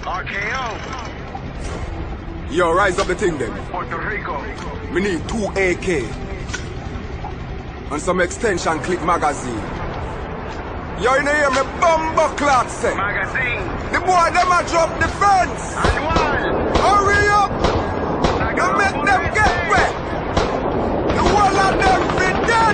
RKO. Yo, rise up the thing then. Puerto Rico. We need 2 AK and some extension clip magazine. Yo, you know hear me bumbo clock say. Magazine. The boy them a drop the fence. Annual. Hurry up. You make them get wet. The whole of them be dead.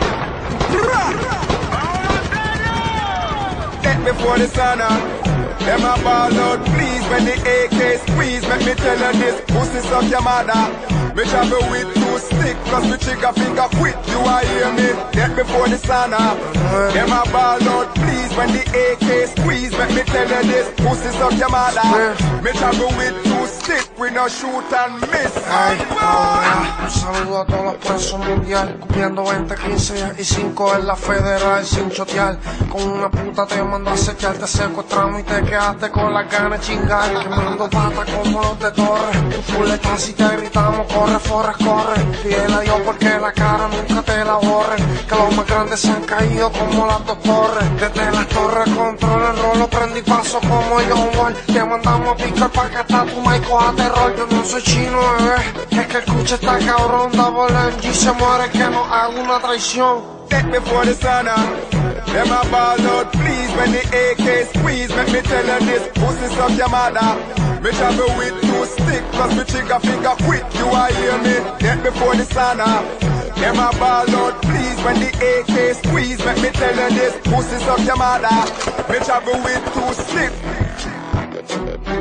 Get before the sun up. Them a ball out, please, when the AK squeeze. Make me tell you this, pussy suck your mother. Me travel with 2 sticks, plus the trigger finger quick. You a hear me? Get before the sun up. Them a ball out, please, when the AK squeeze. Make me tell you this, pussy suck your mother. Me travel with 2 sticks, we no shoot and miss. Un saludo a todos los presos mundial, cumpliendo 20, 15 y 5 en la federal sin chotear. Con una puta te mando a acechar, te secuestramos y te quedaste con las ganas de chingar. Quemando patas como los de Torres, tu fuletazo y te gritamos corre, Forrest, corre. Pídele a Dios porque la cara nunca te la borren, que los más grandes se han caído como las 2 torres. Desde las torres control el rolo, prendí paso como John Wall. Te mandamos a picar pa' que está tu mic coja terror. Yo no soy chino, bebé, es que el cuche está cabrón. Double MG se muere que no haga una traición. Take me for the sun up. Them a ball out, please, when the AK squeeze. Make me tell you this, pussy suck your mother. Me travel with 2 sticks, plus me trigger finger quick. You a hear me? Take me for the sun up. Them a ball out, please, when the AK squeeze. Make me tell you this, pussy suck your mother. Me travel with 2 sticks.